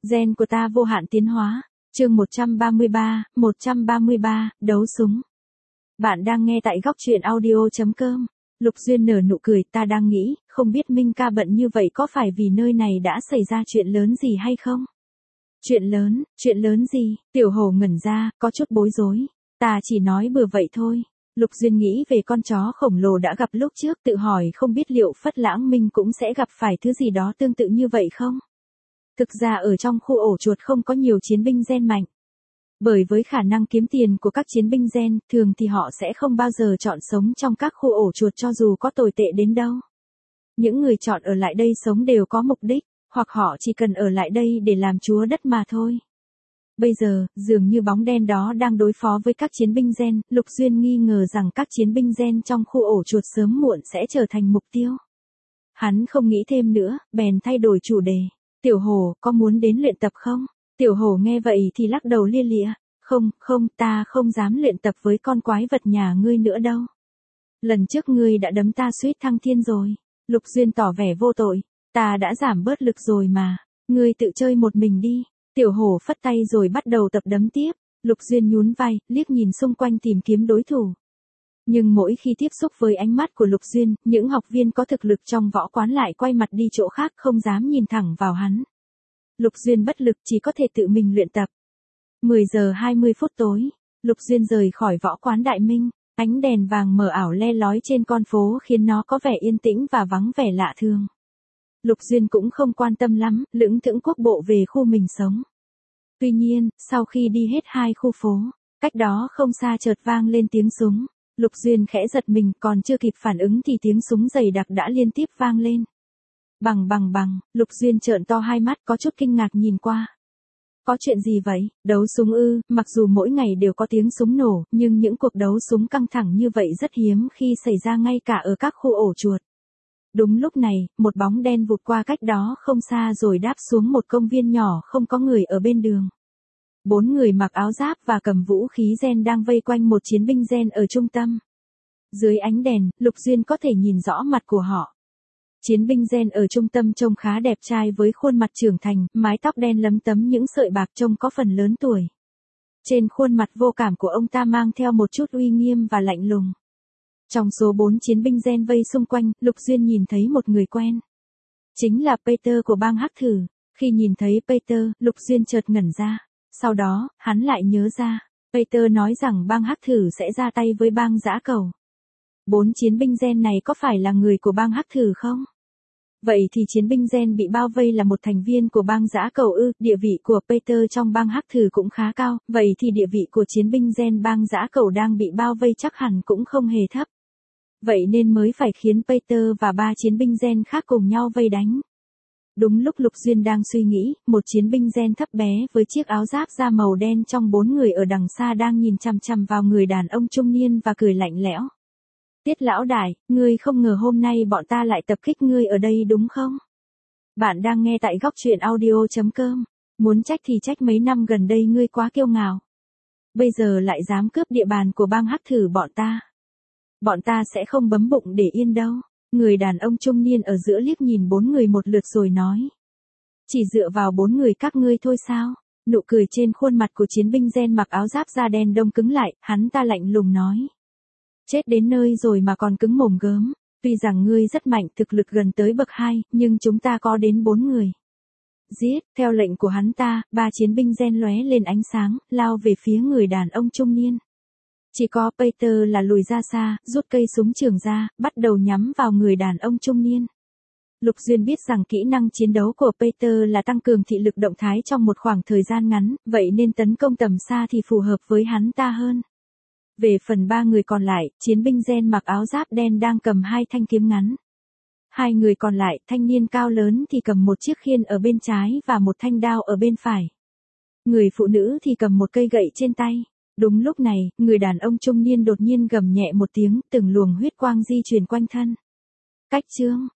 Gen của ta vô hạn tiến hóa. Chương 133, đấu súng. Bạn đang nghe tại góc truyện audio.com. Lục Duyên nở nụ cười, ta đang nghĩ, không biết Minh ca bận như vậy có phải vì nơi này đã xảy ra chuyện lớn gì hay không? Chuyện lớn gì? Tiểu Hổ ngẩn ra, có chút bối rối. Ta chỉ nói bừa vậy thôi. Lục Duyên nghĩ về con chó khổng lồ đã gặp lúc trước, tự hỏi không biết liệu Phất Lãng Minh cũng sẽ gặp phải thứ gì đó tương tự như vậy không? Thực ra ở trong khu ổ chuột không có nhiều chiến binh gen mạnh. Bởi với khả năng kiếm tiền của các chiến binh gen, thường thì họ sẽ không bao giờ chọn sống trong các khu ổ chuột cho dù có tồi tệ đến đâu. Những người chọn ở lại đây sống đều có mục đích, hoặc họ chỉ cần ở lại đây để làm chúa đất mà thôi. Bây giờ, dường như bóng đen đó đang đối phó với các chiến binh gen, Lục Duyên nghi ngờ rằng các chiến binh gen trong khu ổ chuột sớm muộn sẽ trở thành mục tiêu. Hắn không nghĩ thêm nữa, bèn thay đổi chủ đề. Tiểu Hổ, có muốn đến luyện tập không? Tiểu Hổ nghe vậy thì lắc đầu lia lịa. Không, ta không dám luyện tập với con quái vật nhà ngươi nữa đâu. Lần trước ngươi đã đấm ta suýt thăng thiên rồi. Lục Duyên tỏ vẻ vô tội. Ta đã giảm bớt lực rồi mà. Ngươi tự chơi một mình đi. Tiểu Hổ phất tay rồi bắt đầu tập đấm tiếp. Lục Duyên nhún vai, liếc nhìn xung quanh tìm kiếm đối thủ. Nhưng mỗi khi tiếp xúc với ánh mắt của Lục Duyên, những học viên có thực lực trong võ quán lại quay mặt đi chỗ khác không dám nhìn thẳng vào hắn. Lục Duyên bất lực chỉ có thể tự mình luyện tập. 10 giờ 20 phút tối, Lục Duyên rời khỏi võ quán Đại Minh, ánh đèn vàng mờ ảo le lói trên con phố khiến nó có vẻ yên tĩnh và vắng vẻ lạ thường. Lục Duyên cũng không quan tâm lắm, lững thững quốc bộ về khu mình sống. Tuy nhiên, sau khi đi hết 2 khu phố, cách đó không xa chợt vang lên tiếng súng. Lục Duyên khẽ giật mình, còn chưa kịp phản ứng thì tiếng súng dày đặc đã liên tiếp vang lên. Bằng, Lục Duyên trợn to hai mắt có chút kinh ngạc nhìn qua. Có chuyện gì vậy? Đấu súng ư? Mặc dù mỗi ngày đều có tiếng súng nổ, nhưng những cuộc đấu súng căng thẳng như vậy rất hiếm khi xảy ra ngay cả ở các khu ổ chuột. Đúng lúc này, một bóng đen vụt qua cách đó không xa rồi đáp xuống một công viên nhỏ không có người ở bên đường. 4 người mặc áo giáp và cầm vũ khí gen đang vây quanh một chiến binh gen ở trung tâm. Dưới ánh đèn, Lục Duyên có thể nhìn rõ mặt của họ. Chiến binh gen ở trung tâm trông khá đẹp trai với khuôn mặt trưởng thành, mái tóc đen lấm tấm những sợi bạc trông có phần lớn tuổi. Trên khuôn mặt vô cảm của ông ta mang theo một chút uy nghiêm và lạnh lùng. Trong số 4 chiến binh gen vây xung quanh, Lục Duyên nhìn thấy một người quen. Chính là Peter của bang Hắc Thử. Khi nhìn thấy Peter, Lục Duyên chợt ngẩn ra. Sau đó, hắn lại nhớ ra. Peter nói rằng bang Hắc Thử sẽ ra tay với bang Dã Cẩu. 4 chiến binh gen này có phải là người của bang Hắc Thử không? Vậy thì chiến binh gen bị bao vây là một thành viên của bang Dã Cẩu ư? Địa vị của Peter trong bang Hắc Thử cũng khá cao, vậy thì địa vị của chiến binh gen bang Dã Cẩu đang bị bao vây chắc hẳn cũng không hề thấp. Vậy nên mới phải khiến Peter và 3 chiến binh gen khác cùng nhau vây đánh. Đúng lúc Lục Duyên đang suy nghĩ, một chiến binh gen thấp bé với chiếc áo giáp da màu đen trong 4 người ở đằng xa đang nhìn chằm chằm vào người đàn ông trung niên và cười lạnh lẽo. Tiết lão đại, ngươi không ngờ hôm nay bọn ta lại tập kích ngươi ở đây đúng không? Bạn đang nghe tại góc truyện audio.com. Muốn trách thì trách mấy năm gần đây ngươi quá kiêu ngạo. Bây giờ lại dám cướp địa bàn của bang Hắc Thử bọn ta. Bọn ta sẽ không bấm bụng để yên đâu. Người đàn ông trung niên ở giữa liếc nhìn 4 người một lượt rồi nói. Chỉ dựa vào 4 người các ngươi thôi sao? Nụ cười trên khuôn mặt của chiến binh gen mặc áo giáp da đen đông cứng lại, hắn ta lạnh lùng nói. Chết đến nơi rồi mà còn cứng mồm gớm. Tuy rằng ngươi rất mạnh, thực lực gần tới bậc 2, nhưng chúng ta có đến 4 người. Giết, theo lệnh của hắn ta, 3 chiến binh gen lóe lên ánh sáng, lao về phía người đàn ông trung niên. Chỉ có Peter là lùi ra xa, rút cây súng trường ra, bắt đầu nhắm vào người đàn ông trung niên. Lục Duyên biết rằng kỹ năng chiến đấu của Peter là tăng cường thị lực động thái trong một khoảng thời gian ngắn, vậy nên tấn công tầm xa thì phù hợp với hắn ta hơn. Về phần 3 người còn lại, chiến binh gen mặc áo giáp đen đang cầm 2 thanh kiếm ngắn. 2 người còn lại, thanh niên cao lớn thì cầm một chiếc khiên ở bên trái và một thanh đao ở bên phải. Người phụ nữ thì cầm một cây gậy trên tay. Đúng lúc này, người đàn ông trung niên đột nhiên gầm nhẹ một tiếng, từng luồng huyết quang di chuyển quanh thân. Cách chương,